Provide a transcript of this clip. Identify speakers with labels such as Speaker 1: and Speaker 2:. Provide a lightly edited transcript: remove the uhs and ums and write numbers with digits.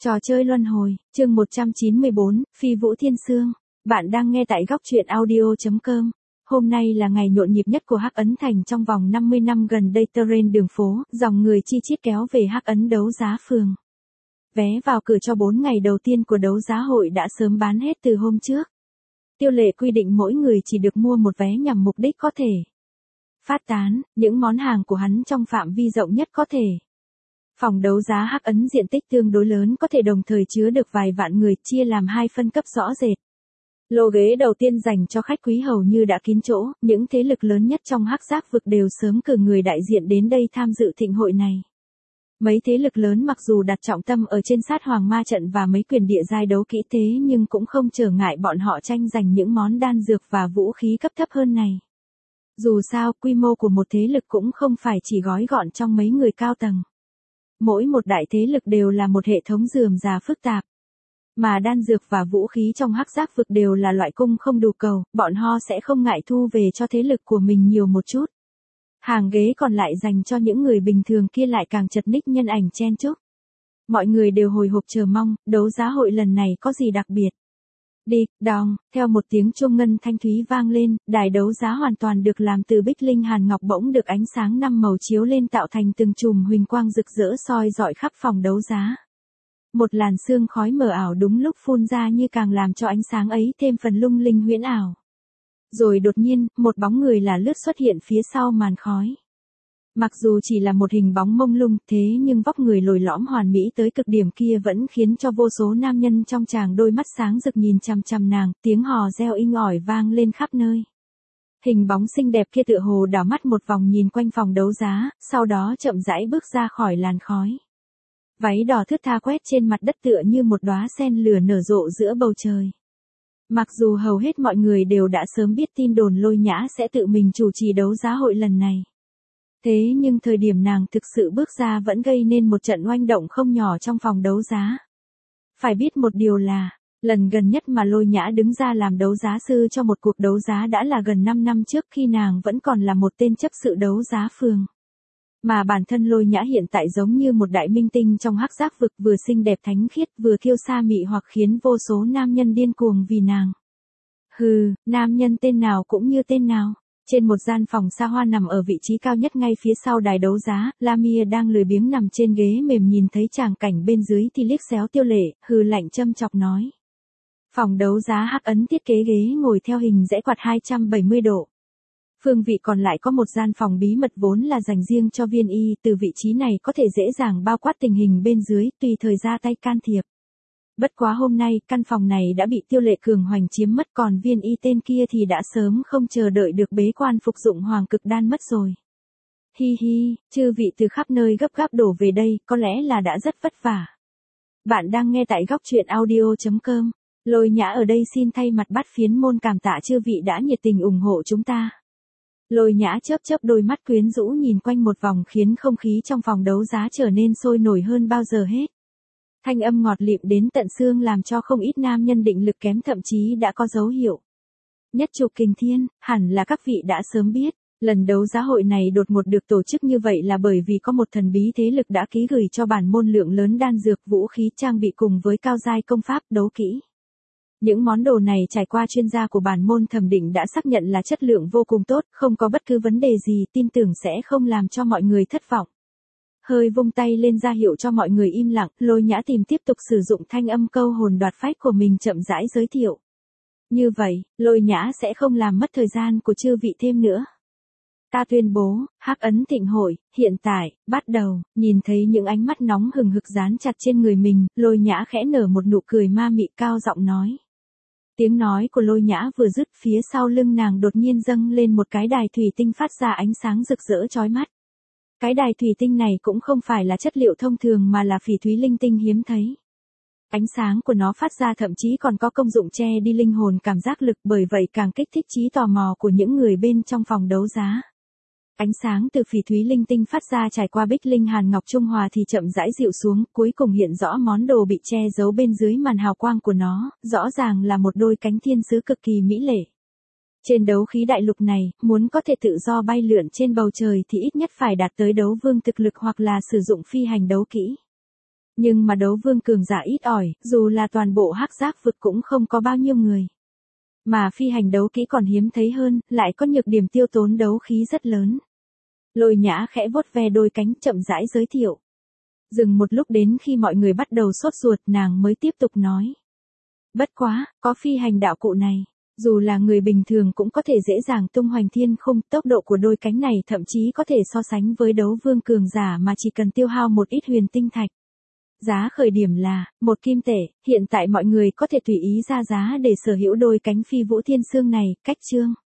Speaker 1: Trò chơi luân hồi, chương 194, Phi Vũ Thiên Sương. Bạn đang nghe tại góc truyện audio.com. Hôm nay là ngày nhộn nhịp nhất của Hắc Ấn Thành trong vòng 50 năm gần đây. Terrain đường phố, dòng người chi chít kéo về Hắc Ấn đấu giá phường. Vé vào cửa cho 4 ngày đầu tiên của đấu giá hội đã sớm bán hết từ hôm trước. Tiêu lệ quy định mỗi người chỉ được mua một vé nhằm mục đích có thể phát tán những món hàng của hắn trong phạm vi rộng nhất có thể. Phòng đấu giá Hắc Ấn diện tích tương đối lớn, có thể đồng thời chứa được vài vạn người, chia làm hai phân cấp rõ rệt. Lô ghế đầu tiên dành cho khách quý hầu như đã kín chỗ, những thế lực lớn nhất trong Hắc Giác vực đều sớm cử người đại diện đến đây tham dự thịnh hội này. Mấy thế lực lớn mặc dù đặt trọng tâm ở trên sát hoàng ma trận và mấy quyền địa giai đấu kỹ thế nhưng cũng không trở ngại bọn họ tranh giành những món đan dược và vũ khí cấp thấp hơn này. Dù sao, quy mô của một thế lực cũng không phải chỉ gói gọn trong mấy người cao tầng. Mỗi một đại thế lực đều là một hệ thống rườm rà phức tạp. Mà đan dược và vũ khí trong Hắc Giác vực đều là loại cung không đủ cầu, bọn họ sẽ không ngại thu về cho thế lực của mình nhiều một chút. Hàng ghế còn lại dành cho những người bình thường kia lại càng chật ních nhân ảnh chen chúc. Mọi người đều hồi hộp chờ mong, đấu giá hội lần này có gì đặc biệt. Đi, đong, theo một tiếng chuông ngân thanh thúy vang lên, đài đấu giá hoàn toàn được làm từ bích linh hàn ngọc bỗng được ánh sáng năm màu chiếu lên tạo thành từng chùm huỳnh quang rực rỡ soi rọi khắp phòng đấu giá. Một làn sương khói mờ ảo đúng lúc phun ra như càng làm cho ánh sáng ấy thêm phần lung linh huyễn ảo. Rồi đột nhiên, một bóng người là lướt xuất hiện phía sau màn khói. Mặc dù chỉ là một hình bóng mông lung thế nhưng vóc người lồi lõm hoàn mỹ tới cực điểm kia vẫn khiến cho vô số nam nhân trong tràng đôi mắt sáng rực nhìn chằm chằm nàng, tiếng hò reo inh ỏi vang lên khắp nơi. Hình bóng xinh đẹp kia tựa hồ đảo mắt một vòng nhìn quanh phòng đấu giá, sau đó chậm rãi bước ra khỏi làn khói. Váy đỏ thướt tha quét trên mặt đất tựa như một đóa sen lửa nở rộ giữa bầu trời. Mặc dù hầu hết mọi người đều đã sớm biết tin đồn Lôi Nhã sẽ tự mình chủ trì đấu giá hội lần này. Thế nhưng thời điểm nàng thực sự bước ra vẫn gây nên một trận oanh động không nhỏ trong phòng đấu giá. Phải biết một điều là, lần gần nhất mà Lôi Nhã đứng ra làm đấu giá sư cho một cuộc đấu giá đã là gần 5 năm trước khi nàng vẫn còn là một tên chấp sự đấu giá phường. Mà bản thân Lôi Nhã hiện tại giống như một đại minh tinh trong Hắc Giác vực, vừa xinh đẹp thánh khiết vừa kiêu sa mị hoặc khiến vô số nam nhân điên cuồng vì nàng. Hừ, nam nhân tên nào cũng như tên nào. Trên một gian phòng xa hoa nằm ở vị trí cao nhất ngay phía sau đài đấu giá, Lamia đang lười biếng nằm trên ghế mềm nhìn thấy tràng cảnh bên dưới thì liếc xéo Tiêu Lệ, hừ lạnh châm chọc nói. Phòng đấu giá Hắc Ấn thiết kế ghế ngồi theo hình rẽ quạt 270 độ. Phương vị còn lại có một gian phòng bí mật vốn là dành riêng cho Viên Y, từ vị trí này có thể dễ dàng bao quát tình hình bên dưới, tùy thời ra tay can thiệp. Bất quá hôm nay, căn phòng này đã bị Tiêu Lệ cường hoành chiếm mất, còn Viên Y tên kia thì đã sớm không chờ đợi được bế quan phục dụng hoàng cực đan mất rồi. Hi hi, chư vị từ khắp nơi gấp gáp đổ về đây, có lẽ là đã rất vất vả. Bạn đang nghe tại góc truyện audio.com. Lôi Nhã ở đây xin thay mặt Bát Phiến môn cảm tạ chư vị đã nhiệt tình ủng hộ chúng ta. Lôi Nhã chớp chớp đôi mắt quyến rũ nhìn quanh một vòng khiến không khí trong phòng đấu giá trở nên sôi nổi hơn bao giờ hết. Thanh âm ngọt lịm đến tận xương làm cho không ít nam nhân định lực kém thậm chí đã có dấu hiệu. Nhất trục kình thiên, hẳn là các vị đã sớm biết, lần đấu giá hội này đột ngột được tổ chức như vậy là bởi vì có một thần bí thế lực đã ký gửi cho bản môn lượng lớn đan dược, vũ khí, trang bị cùng với cao giai công pháp, đấu kỹ. Những món đồ này trải qua chuyên gia của bản môn thẩm định đã xác nhận là chất lượng vô cùng tốt, không có bất cứ vấn đề gì, tin tưởng sẽ không làm cho mọi người thất vọng. Hơi vung tay lên ra hiệu cho mọi người im lặng, Lôi Nhã tìm tiếp tục sử dụng thanh âm câu hồn đoạt phách của mình chậm rãi giới thiệu. Như vậy, Lôi Nhã sẽ không làm mất thời gian của chư vị thêm nữa. Ta tuyên bố, Hắc Ấn thịnh hội, hiện tại, bắt đầu. Nhìn thấy những ánh mắt nóng hừng hực dán chặt trên người mình, Lôi Nhã khẽ nở một nụ cười ma mị cao giọng nói. Tiếng nói của Lôi Nhã vừa dứt, phía sau lưng nàng đột nhiên dâng lên một cái đài thủy tinh phát ra ánh sáng rực rỡ chói mắt. Cái đài thủy tinh này cũng không phải là chất liệu thông thường mà là phỉ thúy linh tinh hiếm thấy. Ánh sáng của nó phát ra thậm chí còn có công dụng che đi linh hồn cảm giác lực, bởi vậy càng kích thích trí tò mò của những người bên trong phòng đấu giá. Ánh sáng từ phỉ thúy linh tinh phát ra trải qua bích linh hàn ngọc trung hòa thì chậm rãi dịu xuống, cuối cùng hiện rõ món đồ bị che giấu bên dưới màn hào quang của nó, rõ ràng là một đôi cánh thiên sứ cực kỳ mỹ lệ. Trên đấu khí đại lục này, muốn có thể tự do bay lượn trên bầu trời thì ít nhất phải đạt tới đấu vương thực lực hoặc là sử dụng phi hành đấu kỹ. Nhưng mà đấu vương cường giả ít ỏi, dù là toàn bộ hắc giác vực cũng không có bao nhiêu người. Mà phi hành đấu kỹ còn hiếm thấy hơn, lại có nhược điểm tiêu tốn đấu khí rất lớn. Lôi Nhã khẽ vuốt ve đôi cánh chậm rãi giới thiệu. Dừng một lúc đến khi mọi người bắt đầu sốt ruột nàng mới tiếp tục nói. Bất quá, có phi hành đạo cụ này. Dù là người bình thường cũng có thể dễ dàng tung hoành thiên khung, tốc độ của đôi cánh này thậm chí có thể so sánh với đấu vương cường giả mà chỉ cần tiêu hao một ít huyền tinh thạch. Giá khởi điểm là 1 kim tệ, hiện tại mọi người có thể tùy ý ra giá để sở hữu đôi cánh phi vũ thiên sương này, cách chương.